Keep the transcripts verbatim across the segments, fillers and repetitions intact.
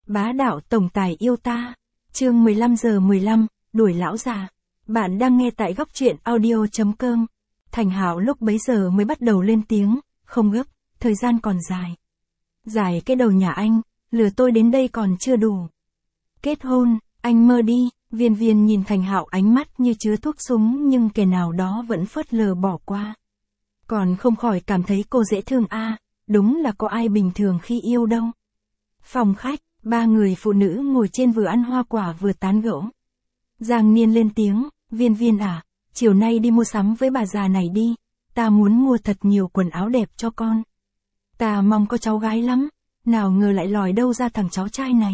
Bá đạo tổng tài yêu ta. Chương mười lăm giờ mười lăm, đuổi lão già. Bạn đang nghe tại góc truyện audio chấm com. Thành Hạo lúc bấy giờ mới bắt đầu lên tiếng, không gấp, thời gian còn dài. Dài cái đầu nhà anh, lừa tôi đến đây còn chưa đủ. Kết hôn, anh mơ đi. Viên Viên nhìn Thành Hạo ánh mắt như chứa thuốc súng nhưng kẻ nào đó vẫn phớt lờ bỏ qua. Còn không khỏi cảm thấy cô dễ thương a, à, đúng là có ai bình thường khi yêu đâu. Phòng khách, ba người phụ nữ ngồi trên vừa ăn hoa quả vừa tán gẫu. Giang Niên lên tiếng, Viên Viên à, chiều nay đi mua sắm với bà già này đi, ta muốn mua thật nhiều quần áo đẹp cho con. Ta mong có cháu gái lắm, nào ngờ lại lòi đâu ra thằng cháu trai này.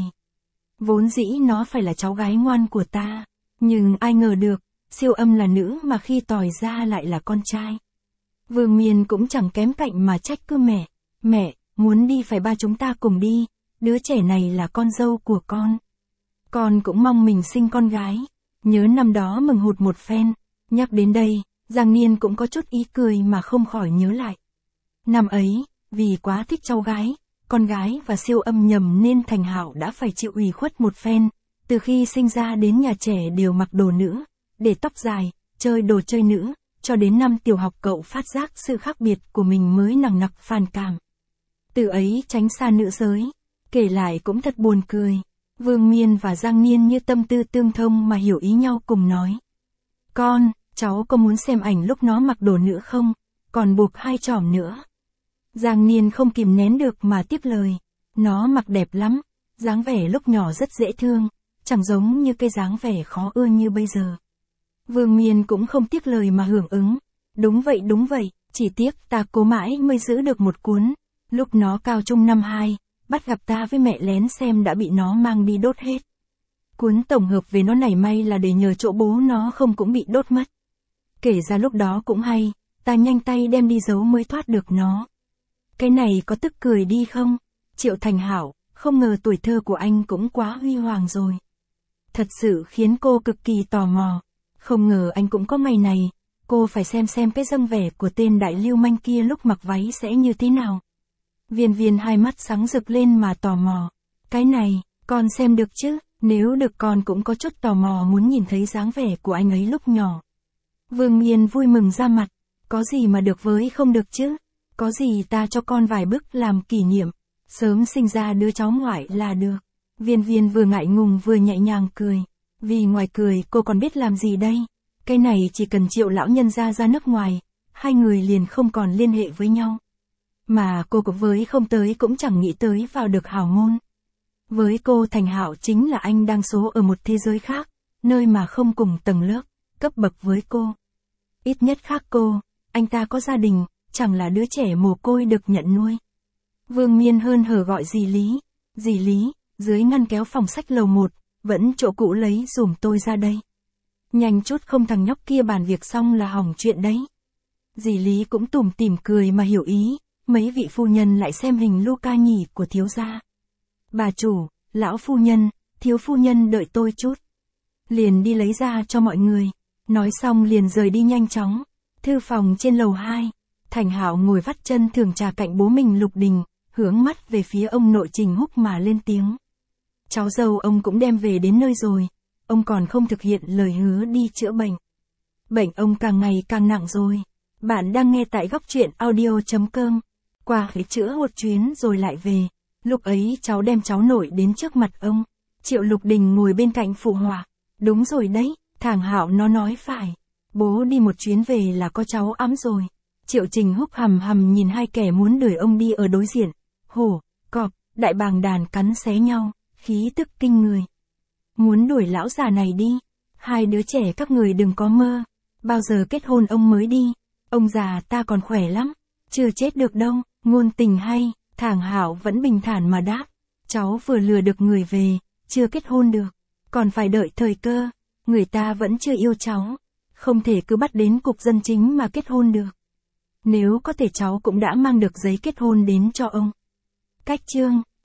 Vốn dĩ nó phải là cháu gái ngoan của ta, nhưng ai ngờ được, siêu âm là nữ mà khi tòi ra lại là con trai. Vương Miên cũng chẳng kém cạnh mà trách cứ mẹ, mẹ, muốn đi phải ba chúng ta cùng đi, đứa trẻ này là con dâu của con. Con cũng mong mình sinh con gái, nhớ năm đó mừng hụt một phen, nhắc đến đây, Giang Niên cũng có chút ý cười mà không khỏi nhớ lại. Năm ấy, vì quá thích cháu gái, con gái và siêu âm nhầm nên Thành Hạo đã phải chịu ủy khuất một phen, từ khi sinh ra đến nhà trẻ đều mặc đồ nữ, để tóc dài, chơi đồ chơi nữ, cho đến năm tiểu học cậu phát giác sự khác biệt của mình mới nằng nặc phản cảm. Từ ấy tránh xa nữ giới, kể lại cũng thật buồn cười. Vương Miên và Giang Niên như tâm tư tương thông mà hiểu ý nhau cùng nói. Con, cháu có muốn xem ảnh lúc nó mặc đồ nữ không, còn buộc hai chỏm nữa. Giang Niên không kìm nén được mà tiếp lời. Nó mặc đẹp lắm, dáng vẻ lúc nhỏ rất dễ thương, chẳng giống như cái dáng vẻ khó ưa như bây giờ. Vương Miên cũng không tiếc lời mà hưởng ứng. Đúng vậy đúng vậy, chỉ tiếc ta cố mãi mới giữ được một cuốn. Lúc nó cao trung năm hai, bắt gặp ta với mẹ lén xem đã bị nó mang đi đốt hết. Cuốn tổng hợp về nó này may là để nhờ chỗ bố nó không cũng bị đốt mất. Kể ra lúc đó cũng hay, ta nhanh tay đem đi giấu mới thoát được nó. Cái này có tức cười đi không? Triệu Thành Hạo, không ngờ tuổi thơ của anh cũng quá huy hoàng rồi. Thật sự khiến cô cực kỳ tò mò. Không ngờ anh cũng có ngày này, cô phải xem xem cái dâng vẻ của tên đại lưu manh kia lúc mặc váy sẽ như thế nào. Viên Viên hai mắt sáng rực lên mà tò mò. Cái này, con xem được chứ, nếu được con cũng có chút tò mò muốn nhìn thấy dáng vẻ của anh ấy lúc nhỏ. Vương Miên vui mừng ra mặt, có gì mà được với không được chứ, có gì ta cho con vài bức làm kỷ niệm, sớm sinh ra đứa cháu ngoại là được. Viên Viên vừa ngại ngùng vừa nhẹ nhàng cười, vì ngoài cười cô còn biết làm gì đây, cái này chỉ cần Triệu lão nhân ra ra nước ngoài, hai người liền không còn liên hệ với nhau. Mà cô cũng với không tới cũng chẳng nghĩ tới vào được hào môn. Với cô Thành Hạo chính là anh đang số ở một thế giới khác, nơi mà không cùng tầng lớp, cấp bậc với cô. Ít nhất khác cô, anh ta có gia đình, chẳng là đứa trẻ mồ côi được nhận nuôi. Vương Miên hơn hở gọi dì Lý, dì Lý, dưới ngăn kéo phòng sách lầu một, vẫn chỗ cũ lấy dùm tôi ra đây. Nhanh chút không thằng nhóc kia bàn việc xong là hỏng chuyện đấy. Dì Lý cũng tủm tỉm cười mà hiểu ý. Mấy vị phu nhân lại xem hình Luca nhỉ của thiếu gia. Bà chủ, lão phu nhân, thiếu phu nhân đợi tôi chút. Liền đi lấy ra cho mọi người. Nói xong liền rời đi nhanh chóng. Thư phòng trên lầu hai. Thành Hạo ngồi vắt chân thưởng trà cạnh bố mình Lục Đình, hướng mắt về phía ông nội Trình Húc mà lên tiếng. Cháu dâu ông cũng đem về đến nơi rồi. Ông còn không thực hiện lời hứa đi chữa bệnh. Bệnh ông càng ngày càng nặng rồi. Bạn đang nghe tại góc truyện audio chấm com. Qua khế chữa một chuyến rồi lại về. Lúc ấy cháu đem cháu nội đến trước mặt ông. Triệu Lục Đình ngồi bên cạnh phụ họa. Đúng rồi đấy, Thằng Hạo nó nói phải. Bố đi một chuyến về là có cháu ẵm rồi. Triệu Trình Húc hầm hầm nhìn hai kẻ muốn đuổi ông đi ở đối diện. Hổ, cọp, đại bàng đàn cắn xé nhau, khí tức kinh người. Muốn đuổi lão già này đi. Hai đứa trẻ các người đừng có mơ. Bao giờ kết hôn ông mới đi. Ông già ta còn khỏe lắm. Chưa chết được đâu. Ngôn tình hay, Thằng Hạo vẫn bình thản mà đáp. Cháu vừa lừa được người về, chưa kết hôn được. Còn phải đợi thời cơ. Người ta vẫn chưa yêu cháu. Không thể cứ bắt đến cục dân chính mà kết hôn được. Nếu có thể cháu cũng đã mang được giấy kết hôn đến cho ông. Cách chương.